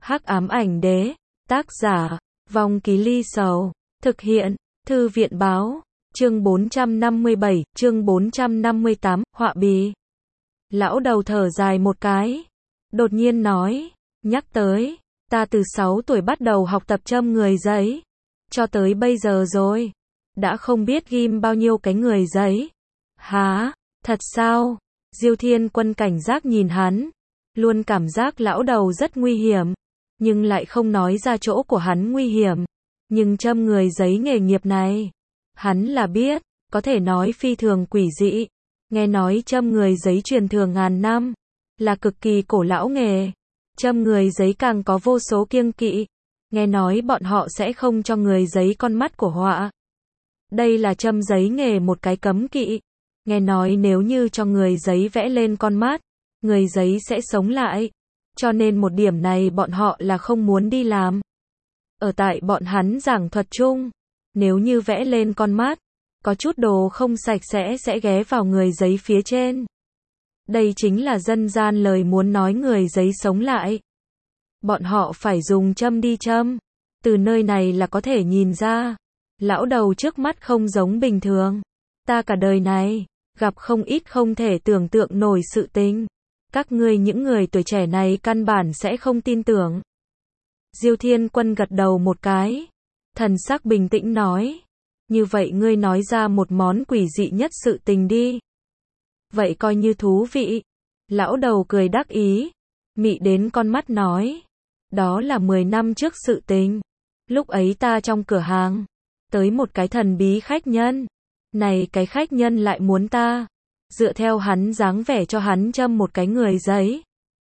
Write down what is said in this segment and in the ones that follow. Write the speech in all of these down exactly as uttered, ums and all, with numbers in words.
Hắc ám ảnh đế, tác giả, Vong Ký Ly Sầu, thực hiện, Thư viện báo, chương bốn trăm năm mươi bảy, chương bốn trăm năm mươi tám, họa bì. Lão đầu thở dài một cái, đột nhiên nói, nhắc tới, ta từ sáu tuổi bắt đầu học tập châm người giấy, cho tới bây giờ rồi, đã không biết ghim bao nhiêu cái người giấy. Hả, thật sao? Diêu Thiên Quân cảnh giác nhìn hắn, luôn cảm giác lão đầu rất nguy hiểm, nhưng lại không nói ra chỗ của hắn nguy hiểm. Nhưng châm người giấy nghề nghiệp này, hắn là biết, có thể nói phi thường quỷ dị. Nghe nói châm người giấy truyền thừa ngàn năm, là cực kỳ cổ lão nghề. Châm người giấy càng có vô số kiêng kỵ. Nghe nói bọn họ sẽ không cho người giấy con mắt của họa. Đây là châm giấy nghề một cái cấm kỵ. Nghe nói nếu như cho người giấy vẽ lên con mắt, người giấy sẽ sống lại. Cho nên một điểm này bọn họ là không muốn đi làm. Ở tại bọn hắn giảng thuật chung, nếu như vẽ lên con mắt, có chút đồ không sạch sẽ sẽ ghé vào người giấy phía trên. Đây chính là dân gian lời muốn nói người giấy sống lại. Bọn họ phải dùng châm đi châm. Từ nơi này là có thể nhìn ra, lão đầu trước mắt không giống bình thường. Ta cả đời này, gặp không ít không thể tưởng tượng nổi sự tình. Các ngươi những người tuổi trẻ này căn bản sẽ không tin tưởng. Diêu Thiên Quân gật đầu một cái, thần sắc bình tĩnh nói, như vậy ngươi nói ra một món quỷ dị nhất sự tình đi. Vậy coi như thú vị. Lão đầu cười đắc ý, mị đến con mắt nói, đó là mười năm trước sự tình. Lúc ấy ta trong cửa hàng, tới một cái thần bí khách nhân. Này cái khách nhân lại muốn ta dựa theo hắn dáng vẻ cho hắn châm một cái người giấy.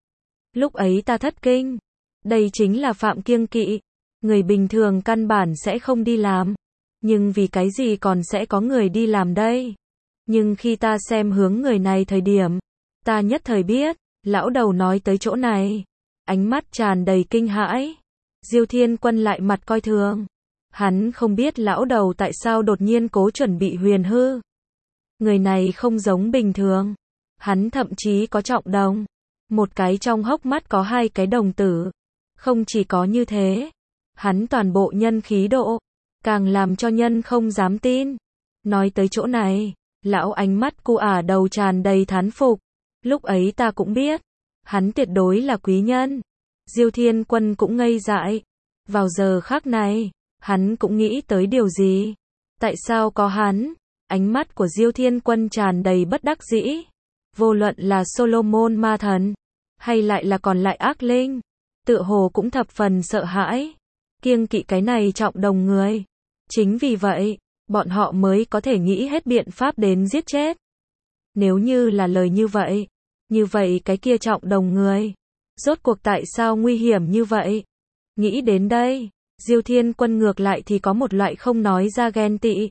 Lúc ấy ta thất kinh. Đây chính là phạm kiêng kỵ. Người bình thường căn bản sẽ không đi làm. Nhưng vì cái gì còn sẽ có người đi làm đây? Nhưng khi ta xem hướng người này thời điểm, ta nhất thời biết. Lão đầu nói tới chỗ này, ánh mắt tràn đầy kinh hãi. Diêu Thiên Quân lại mặt coi thường. Hắn không biết lão đầu tại sao đột nhiên cố chuẩn bị huyền hư. Người này không giống bình thường. Hắn thậm chí có trọng đồng. Một cái trong hốc mắt có hai cái đồng tử. Không chỉ có như thế, hắn toàn bộ nhân khí độ, càng làm cho nhân không dám tin. Nói tới chỗ này, lão ánh mắt cu ả đầu tràn đầy thán phục. Lúc ấy ta cũng biết, hắn tuyệt đối là quý nhân. Diêu Thiên Quân cũng ngây dại. Vào giờ khắc này, hắn cũng nghĩ tới điều gì? Tại sao có hắn? Ánh mắt của Diêu Thiên Quân tràn đầy bất đắc dĩ. Vô luận là Solomon ma thần, hay lại là còn lại ác linh, tựa hồ cũng thập phần sợ hãi, kiêng kỵ cái này trọng đồng người. Chính vì vậy, bọn họ mới có thể nghĩ hết biện pháp đến giết chết. Nếu như là lời như vậy, như vậy cái kia trọng đồng người, rốt cuộc tại sao nguy hiểm như vậy? Nghĩ đến đây, Diêu Thiên Quân ngược lại thì có một loại không nói ra ghen tị.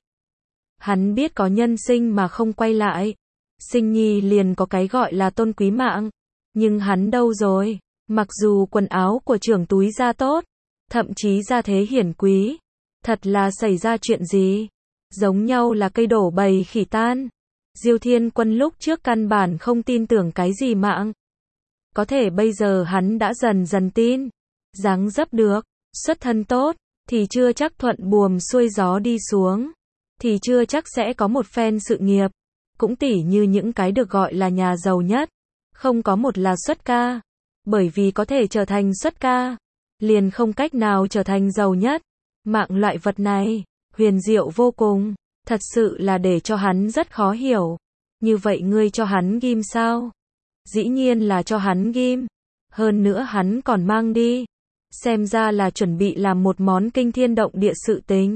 Hắn biết có nhân sinh mà không quay lại. Sinh nhi liền có cái gọi là tôn quý mạng. Nhưng hắn đâu rồi? Mặc dù quần áo của trưởng túi da tốt, thậm chí gia thế hiển quý, thật là xảy ra chuyện gì? Giống nhau là cây đổ bầy khỉ tan. Diêu Thiên Quân lúc trước căn bản không tin tưởng cái gì mạng. Có thể bây giờ hắn đã dần dần tin. Dáng dấp được, xuất thân tốt, thì chưa chắc thuận buồm xuôi gió đi xuống. Thì chưa chắc sẽ có một phen sự nghiệp. Cũng tỉ như những cái được gọi là nhà giàu nhất. Không có một là xuất ca. Bởi vì có thể trở thành xuất ca, liền không cách nào trở thành giàu nhất. Mạng loại vật này, huyền diệu vô cùng. Thật sự là để cho hắn rất khó hiểu. Như vậy ngươi cho hắn ghim sao? Dĩ nhiên là cho hắn ghim. Hơn nữa hắn còn mang đi. Xem ra là chuẩn bị làm một món kinh thiên động địa sự tình.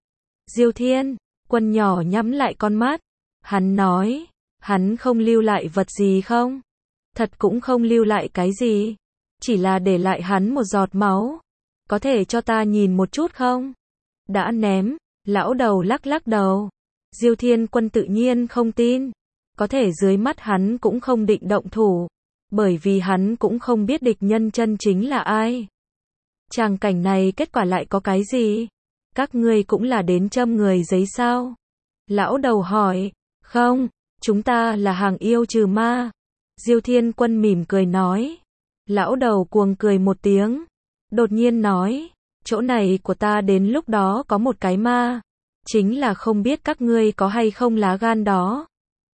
Diêu Thiên Quân nhỏ nhắm lại con mắt. Hắn nói, hắn không lưu lại vật gì không? Thật cũng không lưu lại cái gì. Chỉ là để lại hắn một giọt máu. Có thể cho ta nhìn một chút không? Đã ném. Lão đầu lắc lắc đầu. Diêu Thiên Quân tự nhiên không tin. Có thể dưới mắt hắn cũng không định động thủ. Bởi vì hắn cũng không biết địch nhân chân chính là ai. Tràng cảnh này kết quả lại có cái gì? Các ngươi cũng là đến châm người giấy sao? Lão đầu hỏi. Không, chúng ta là hàng yêu trừ ma. Diêu Thiên Quân mỉm cười nói. Lão đầu cuồng cười một tiếng. đột nhiên nói, chỗ này của ta đến lúc đó có một cái ma, chính là không biết các ngươi có hay không lá gan đó.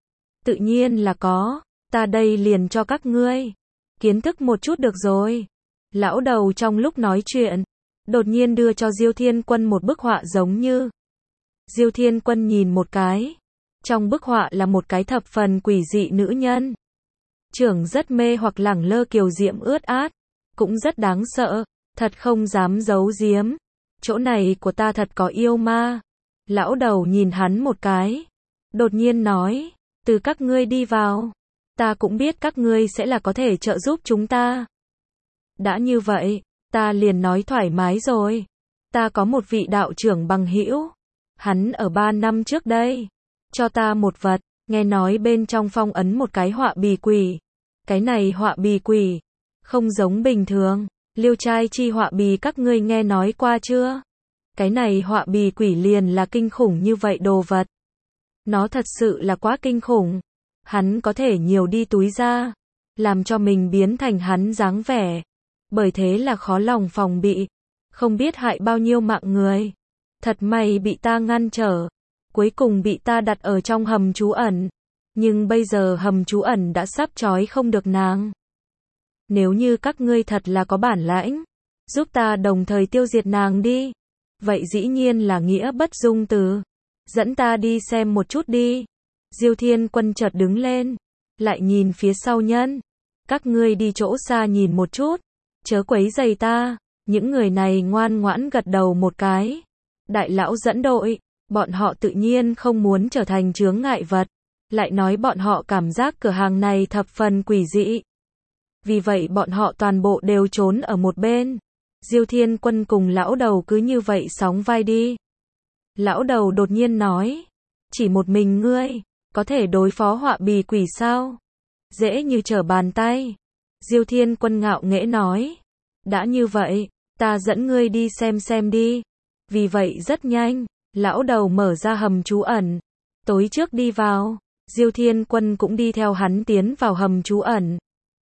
Tự nhiên là có, ta đây liền cho các ngươi kiến thức một chút được rồi. Lão đầu trong lúc nói chuyện, đột nhiên đưa cho Diêu Thiên Quân một bức họa giống như. Diêu Thiên Quân nhìn một cái, trong bức họa là một cái thập phần quỷ dị nữ nhân. Trưởng rất mê hoặc lẳng lơ kiều diễm ướt át, cũng rất đáng sợ, thật không dám giấu giếm. Chỗ này của ta thật có yêu ma. Lão đầu nhìn hắn một cái, đột nhiên nói, từ các ngươi đi vào, ta cũng biết các ngươi sẽ là có thể trợ giúp chúng ta. Đã như vậy, ta liền nói thoải mái rồi. Ta có một vị đạo trưởng bằng hữu, hắn ở ba năm trước đây, cho ta một vật, nghe nói bên trong phong ấn một cái họa bì quỷ. Cái này họa bì quỷ, không giống bình thường, liêu trai chi họa bì các ngươi nghe nói qua chưa? Cái này họa bì quỷ liền là kinh khủng như vậy đồ vật. Nó thật sự là quá kinh khủng. Hắn có thể nhiều đi túi ra, làm cho mình biến thành hắn dáng vẻ. Bởi thế là khó lòng phòng bị, không biết hại bao nhiêu mạng người. Thật may bị ta ngăn trở, cuối cùng bị ta đặt ở trong hầm trú ẩn. Nhưng bây giờ hầm trú ẩn đã sắp trói không được nàng. Nếu như các ngươi thật là có bản lãnh, giúp ta đồng thời tiêu diệt nàng đi. Vậy dĩ nhiên là nghĩa bất dung từ. Dẫn ta đi xem một chút đi. Diêu Thiên Quân chợt đứng lên, lại nhìn phía sau nhân. Các ngươi đi chỗ xa nhìn một chút, chớ quấy rầy ta. Những người này ngoan ngoãn gật đầu một cái. Đại lão dẫn đội, bọn họ tự nhiên không muốn trở thành chướng ngại vật. Lại nói bọn họ cảm giác cửa hàng này thập phần quỷ dị. Vì vậy bọn họ toàn bộ đều trốn ở một bên. Diêu Thiên Quân cùng lão đầu cứ như vậy sóng vai đi. Lão đầu đột nhiên nói, chỉ một mình ngươi, có thể đối phó họa bì quỷ sao? Dễ như trở bàn tay. Diêu Thiên Quân ngạo nghễ nói, đã như vậy, ta dẫn ngươi đi xem xem đi. Vì vậy rất nhanh, lão đầu mở ra hầm trú ẩn, tối trước đi vào. Diêu Thiên Quân cũng đi theo hắn tiến vào hầm trú ẩn.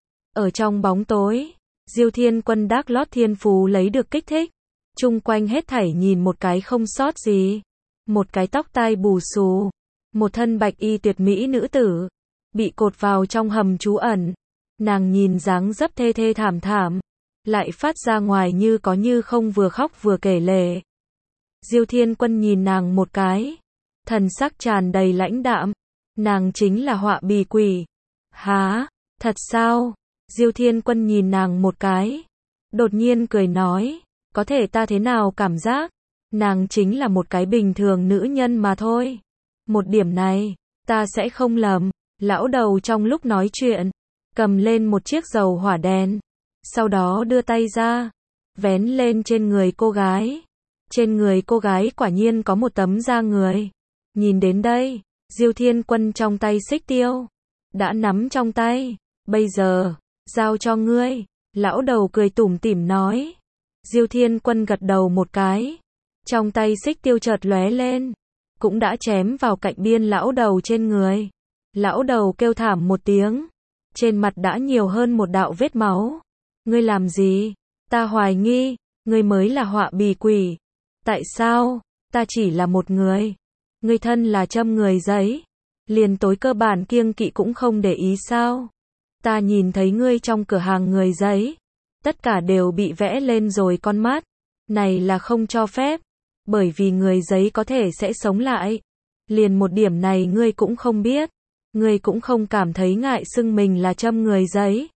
Ở trong bóng tối, Diêu Thiên Quân đác lót thiên phú lấy được kích thích. Chung quanh hết thảy nhìn một cái không sót gì. Một cái tóc tai bù xù, một thân bạch y tuyệt mỹ nữ tử, bị cột vào trong hầm trú ẩn. Nàng nhìn dáng dấp thê thê thảm thảm, lại phát ra ngoài như có như không vừa khóc vừa kể lể. Diêu Thiên Quân nhìn nàng một cái, thần sắc tràn đầy lãnh đạm. Nàng chính là họa bì quỷ. Hả? Thật sao? Diêu Thiên Quân nhìn nàng một cái, đột nhiên cười nói, có thể ta thế nào cảm giác, nàng chính là một cái bình thường nữ nhân mà thôi. Một điểm này, ta sẽ không lầm. Lão đầu trong lúc nói chuyện, cầm lên một chiếc dầu hỏa đèn, sau đó đưa tay ra, vén lên trên người cô gái. Trên người cô gái quả nhiên có một tấm da người. Nhìn đến đây, Diêu Thiên Quân trong tay xích tiêu, đã nắm trong tay, bây giờ, giao cho ngươi. Lão đầu cười tủm tỉm nói. Diêu Thiên Quân gật đầu một cái, trong tay xích tiêu chợt lóe lên, cũng đã chém vào cạnh biên lão đầu trên người. Lão đầu kêu thảm một tiếng, trên mặt đã nhiều hơn một đạo vết máu. Ngươi làm gì? Ta hoài nghi, ngươi mới là họa bì quỷ. Tại sao? Ta chỉ là một người. Ngươi thân là châm người giấy, liền tối cơ bản kiêng kỵ cũng không để ý sao? Ta nhìn thấy ngươi trong cửa hàng người giấy, tất cả đều bị vẽ lên rồi con mắt. Này là không cho phép, bởi vì người giấy có thể sẽ sống lại. Liền một điểm này ngươi cũng không biết. Ngươi cũng không cảm thấy ngại xưng mình là châm người giấy.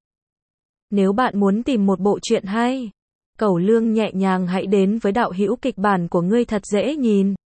Nếu bạn muốn tìm một bộ truyện hay, cẩu lương nhẹ nhàng hãy đến với đạo hữu kịch bản của ngươi thật dễ nhìn.